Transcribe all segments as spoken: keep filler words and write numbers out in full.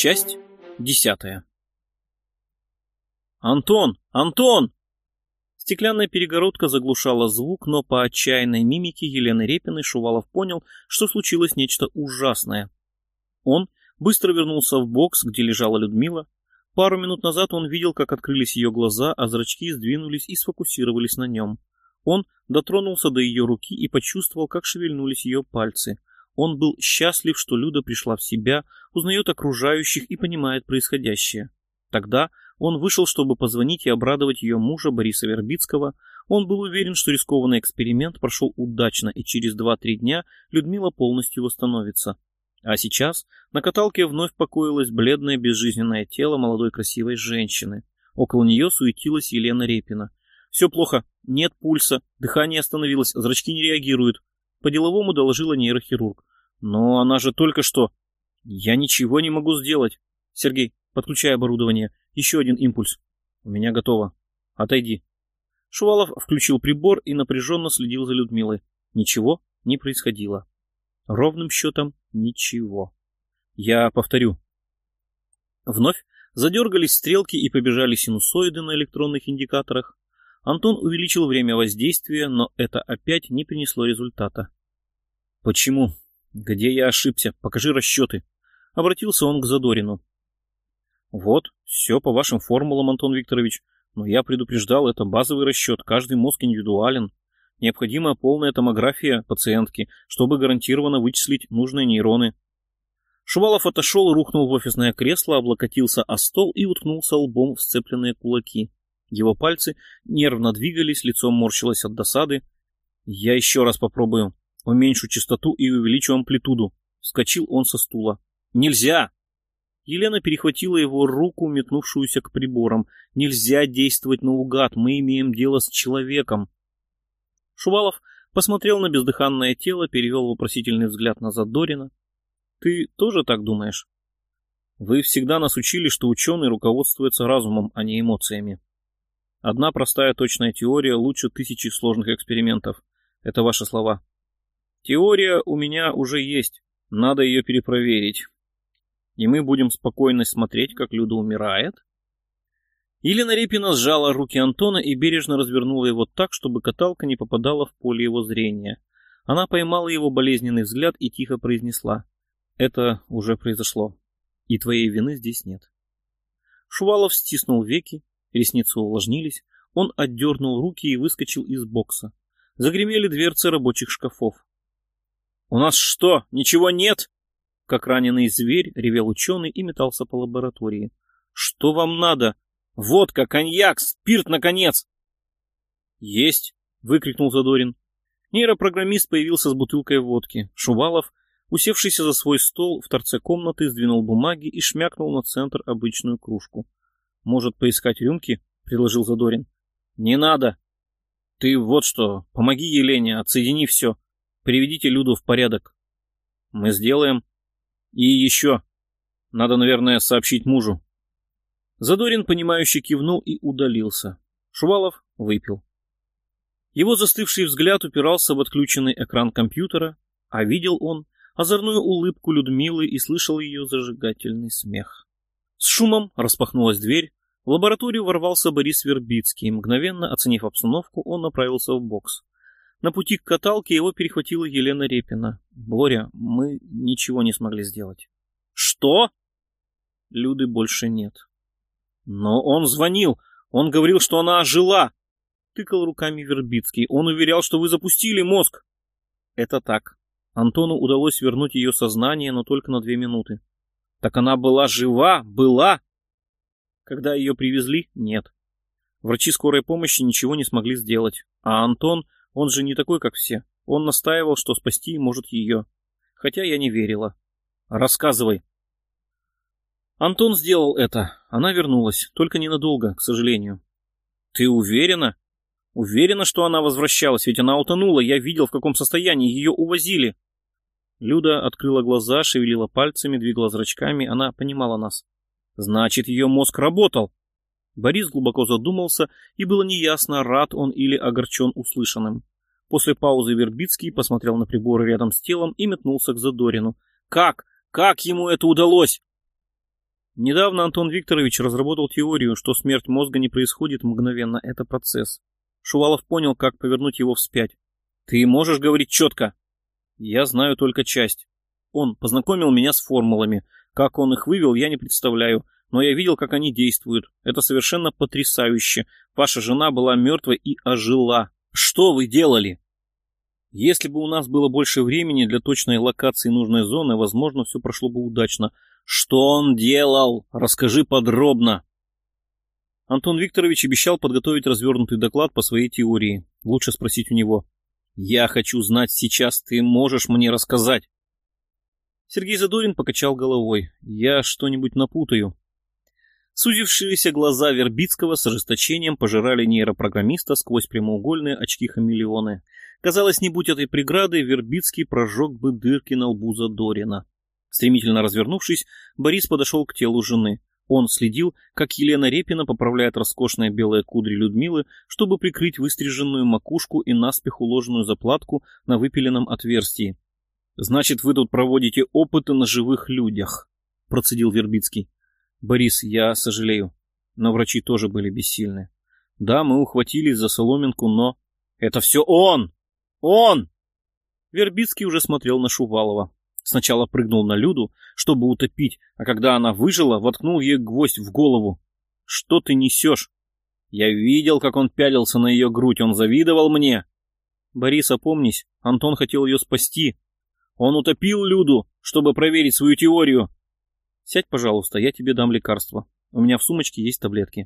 Часть десятая. «Антон! Антон!» Стеклянная перегородка заглушала звук, но по отчаянной мимике Елены Репиной Шувалов понял, что случилось нечто ужасное. Он быстро вернулся в бокс, где лежала Людмила. Пару минут назад он видел, как открылись ее глаза, а зрачки сдвинулись и сфокусировались на нем. Он дотронулся до ее руки и почувствовал, как шевельнулись ее пальцы. Он был счастлив, что Люда пришла в себя, узнает окружающих и понимает происходящее. Тогда он вышел, чтобы позвонить и обрадовать ее мужа Бориса Вербицкого. Он был уверен, что рискованный эксперимент прошел удачно, и через два-три дня Людмила полностью восстановится. А сейчас на каталке вновь покоилось бледное безжизненное тело молодой красивой женщины. Около нее суетилась Елена Репина. «Все плохо, нет пульса, дыхание остановилось, зрачки не реагируют», — по-деловому доложила нейрохирург. «Но она же только что...» «Я ничего не могу сделать. Сергей, подключай оборудование. Еще один импульс. У меня готово. Отойди». Шувалов включил прибор и напряженно следил за Людмилой. Ничего не происходило. Ровным счетом ничего. Я повторю. Вновь задергались стрелки и побежали синусоиды на электронных индикаторах. Антон увеличил время воздействия, но это опять не принесло результата. «Почему? Где я ошибся? Покажи расчеты». Обратился он к Задорину. «Вот, все по вашим формулам, Антон Викторович. Но я предупреждал, это базовый расчет, каждый мозг индивидуален. Необходима полная томография пациентки, чтобы гарантированно вычислить нужные нейроны». Шувалов отошел, рухнул в офисное кресло, облокотился о стол и уткнулся лбом в сцепленные кулаки. Его пальцы нервно двигались, лицо морщилось от досады. «Я еще раз попробую. Уменьшу частоту и увеличу амплитуду». Вскочил он со стула. «Нельзя!» Елена перехватила его руку, метнувшуюся к приборам. «Нельзя действовать наугад, мы имеем дело с человеком». Шувалов посмотрел на бездыханное тело, перевел вопросительный взгляд на Задорина. «Ты тоже так думаешь?» «Вы всегда нас учили, что ученый руководствуется разумом, а не эмоциями. Одна простая точная теория лучше тысячи сложных экспериментов. Это ваши слова. Теория у меня уже есть, надо ее перепроверить. И мы будем спокойно смотреть, как Люда умирает». Елена Репина сжала руки Антона и бережно развернула его так, чтобы каталка не попадала в поле его зрения. Она поймала его болезненный взгляд и тихо произнесла: «Это уже произошло, и твоей вины здесь нет». Шувалов стиснул веки, ресницы увлажнились, он отдернул руки и выскочил из бокса. Загремели дверцы рабочих шкафов. «У нас что, ничего нет?» Как раненый зверь ревел ученый и метался по лаборатории. «Что вам надо? Водка, коньяк, спирт, наконец!» «Есть!» — выкрикнул Задорин. Нейропрограммист появился с бутылкой водки. Шувалов, усевшийся за свой стол в торце комнаты, сдвинул бумаги и шмякнул на центр обычную кружку. «Может, поискать рюмки?» — предложил Задорин. «Не надо! Ты вот что, помоги Елене, отсоедини все. Приведите Люду в порядок». «Мы сделаем. И еще. Надо, наверное, сообщить мужу». Задорин, понимающе кивнул и удалился. Шувалов выпил. Его застывший взгляд упирался в отключенный экран компьютера, а видел он озорную улыбку Людмилы и слышал ее зажигательный смех. С шумом распахнулась дверь. В лабораторию ворвался Борис Вербицкий. Мгновенно оценив обстановку, он направился в бокс. На пути к каталке его перехватила Елена Репина. «Боря, мы ничего не смогли сделать». «Что?» Люды больше нет. «Но он звонил. Он говорил, что она ожила», — тыкал руками Вербицкий. «Он уверял, что вы запустили мозг». «Это так. Антону удалось вернуть ее сознание, но только на две минуты». «Так она была жива? Была?» «Когда ее привезли? Нет. Врачи скорой помощи ничего не смогли сделать. А Антон, он же не такой, как все. Он настаивал, что спасти может ее. Хотя я не верила». «Рассказывай». Антон сделал это. Она вернулась. Только ненадолго, к сожалению. «Ты уверена? Уверена, что она возвращалась? Ведь она утонула. Я видел, в каком состоянии. Ее увозили». Люда открыла глаза, шевелила пальцами, двигала зрачками. Она понимала нас. «Значит, ее мозг работал». Борис глубоко задумался, и было неясно, рад он или огорчен услышанным. После паузы Вербицкий посмотрел на приборы рядом с телом и метнулся к Задорину. «Как? Как ему это удалось?» Недавно Антон Викторович разработал теорию, что смерть мозга не происходит мгновенно, это процесс. Шувалов понял, как повернуть его вспять. Ты можешь говорить четко? Я знаю только часть. Он познакомил меня с формулами. Как он их вывел, я не представляю. Но я видел, как они действуют. Это совершенно потрясающе. Ваша жена была мертвой и ожила. Что вы делали? Если бы у нас было больше времени для точной локации нужной зоны, возможно, все прошло бы удачно. Что он делал? Расскажи подробно. Антон Викторович обещал подготовить развернутый доклад по своей теории. Лучше спросить у него. Я хочу знать сейчас, ты можешь мне рассказать? Сергей Задорин покачал головой. Я что-нибудь напутаю. Сузившиеся глаза Вербицкого с ожесточением пожирали нейропрограммиста сквозь прямоугольные очки-хамелеоны. Казалось, не будь этой преграды, Вербицкий прожег бы дырки на лбу Задорина. Стремительно развернувшись, Борис подошел к телу жены. Он следил, как Елена Репина поправляет роскошные белые кудри Людмилы, чтобы прикрыть выстриженную макушку и наспех уложенную заплатку на выпиленном отверстии. «Значит, вы тут проводите опыты на живых людях», — процедил Вербицкий. «Борис, я сожалею, но врачи тоже были бессильны. Да, мы ухватились за соломинку, но...» «Это все он! Он!» Вербицкий уже смотрел на Шувалова. Сначала прыгнул на Люду, чтобы утопить, а когда она выжила, воткнул ей гвоздь в голову. «Что ты несешь?» «Я видел, как он пялился на ее грудь, он завидовал мне». «Борис, опомнись, Антон хотел ее спасти. Он утопил Люду, чтобы проверить свою теорию». «Сядь, пожалуйста, я тебе дам лекарство. У меня в сумочке есть таблетки».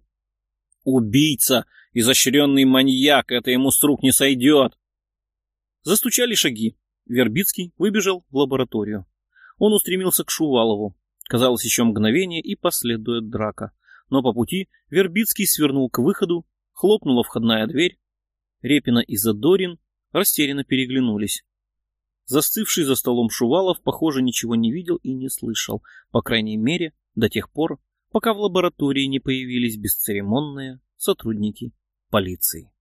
«Убийца! Изощренный маньяк! Это ему с рук не сойдет!» Застучали шаги. Вербицкий выбежал в лабораторию. Он устремился к Шувалову. Казалось, еще мгновение, и последует драка. Но по пути Вербицкий свернул к выходу, хлопнула входная дверь. Репина и Задорин растерянно переглянулись. Застывший за столом Шувалов, похоже, ничего не видел и не слышал, по крайней мере, до тех пор, пока в лаборатории не появились бесцеремонные сотрудники полиции.